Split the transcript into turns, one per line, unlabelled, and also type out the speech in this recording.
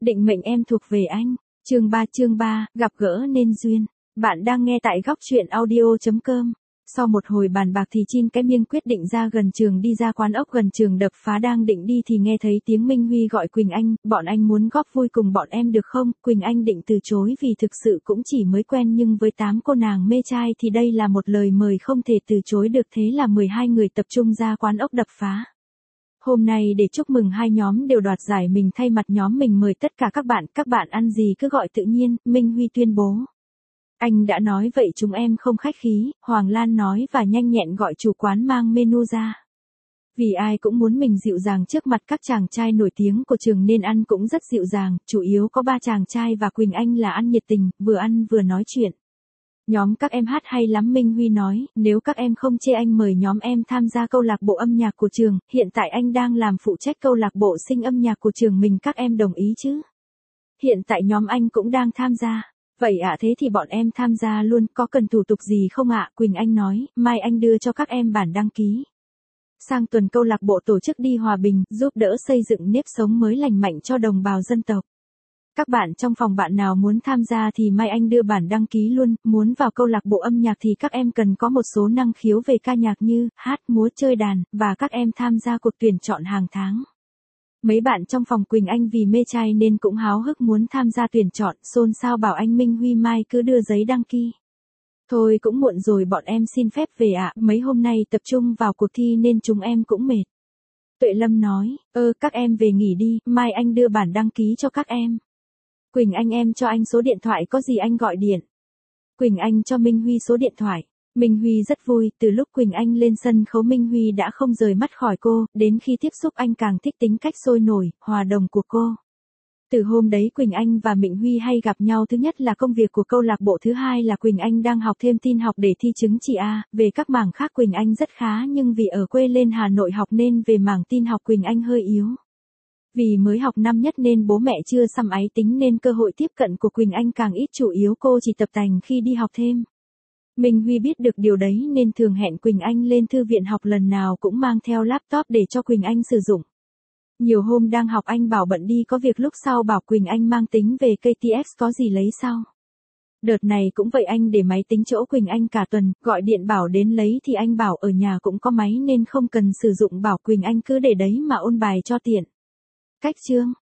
Định mệnh em thuộc về anh. Chương 3, gặp gỡ nên duyên. Bạn đang nghe tại góc truyện audio.com. Sau một hồi bàn bạc thì Chin cái miên quyết định ra gần trường đi ra quán ốc gần trường đập phá đang định đi thì nghe thấy tiếng Minh Huy gọi Quỳnh Anh, bọn anh muốn góp vui cùng bọn em được không? Quỳnh Anh định từ chối vì thực sự cũng chỉ mới quen nhưng với 8 cô nàng mê trai thì đây là một lời mời không thể từ chối được, thế là 12 người tập trung ra quán ốc đập phá. Hôm nay để chúc mừng hai nhóm đều đoạt giải, mình thay mặt nhóm mình mời tất cả các bạn ăn gì cứ gọi tự nhiên, Minh Huy tuyên bố. Anh đã nói vậy chúng em không khách khí, Hoàng Lan nói và nhanh nhẹn gọi chủ quán mang menu ra. Vì ai cũng muốn mình dịu dàng trước mặt các chàng trai nổi tiếng của trường nên ăn cũng rất dịu dàng, chủ yếu có 3 chàng trai và Quỳnh Anh là ăn nhiệt tình, vừa ăn vừa nói chuyện. Nhóm các em hát hay lắm, Minh Huy nói, nếu các em không chê anh mời nhóm em tham gia câu lạc bộ âm nhạc của trường, hiện tại anh đang làm phụ trách câu lạc bộ sinh âm nhạc của trường mình, các em đồng ý chứ? Hiện tại nhóm anh cũng đang tham gia. Vậy ạ, thế thì bọn em tham gia luôn, có cần thủ tục gì không ạ? Quỳnh Anh nói, mai anh đưa cho các em bản đăng ký. Sang tuần câu lạc bộ tổ chức đi hòa bình, giúp đỡ xây dựng nếp sống mới lành mạnh cho đồng bào dân tộc. Các bạn trong phòng bạn nào muốn tham gia thì mai anh đưa bản đăng ký luôn, muốn vào câu lạc bộ âm nhạc thì các em cần có một số năng khiếu về ca nhạc như hát, múa, chơi đàn, và các em tham gia cuộc tuyển chọn hàng tháng. Mấy bạn trong phòng Quỳnh Anh vì mê trai nên cũng háo hức muốn tham gia tuyển chọn, xôn xao bảo anh Minh Huy mai cứ đưa giấy đăng ký. Thôi cũng muộn rồi, bọn em xin phép về ạ, mấy hôm nay tập trung vào cuộc thi nên chúng em cũng mệt. Tuệ Lâm nói, các em về nghỉ đi, mai anh đưa bản đăng ký cho các em. Quỳnh Anh em cho anh số điện thoại có gì anh gọi điện. Quỳnh Anh cho Minh Huy số điện thoại. Minh Huy rất vui, từ lúc Quỳnh Anh lên sân khấu Minh Huy đã không rời mắt khỏi cô, đến khi tiếp xúc anh càng thích tính cách sôi nổi, hòa đồng của cô. Từ hôm đấy Quỳnh Anh và Minh Huy hay gặp nhau, thứ nhất là công việc của câu lạc bộ, thứ hai là Quỳnh Anh đang học thêm tin học để thi chứng chỉ A, về các mảng khác Quỳnh Anh rất khá nhưng vì ở quê lên Hà Nội học nên về mảng tin học Quỳnh Anh hơi yếu. Vì mới học năm nhất nên bố mẹ chưa xăm ái tính nên cơ hội tiếp cận của Quỳnh Anh càng ít, chủ yếu cô chỉ tập tành khi đi học thêm. Minh Huy biết được điều đấy nên thường hẹn Quỳnh Anh lên thư viện học, lần nào cũng mang theo laptop để cho Quỳnh Anh sử dụng. Nhiều hôm đang học anh bảo bận đi có việc, lúc sau bảo Quỳnh Anh mang tính về KTX có gì lấy sau. Đợt này cũng vậy, anh để máy tính chỗ Quỳnh Anh cả tuần, gọi điện bảo đến lấy thì anh bảo ở nhà cũng có máy nên không cần sử dụng, bảo Quỳnh Anh cứ để đấy mà ôn bài cho tiện. Cách chương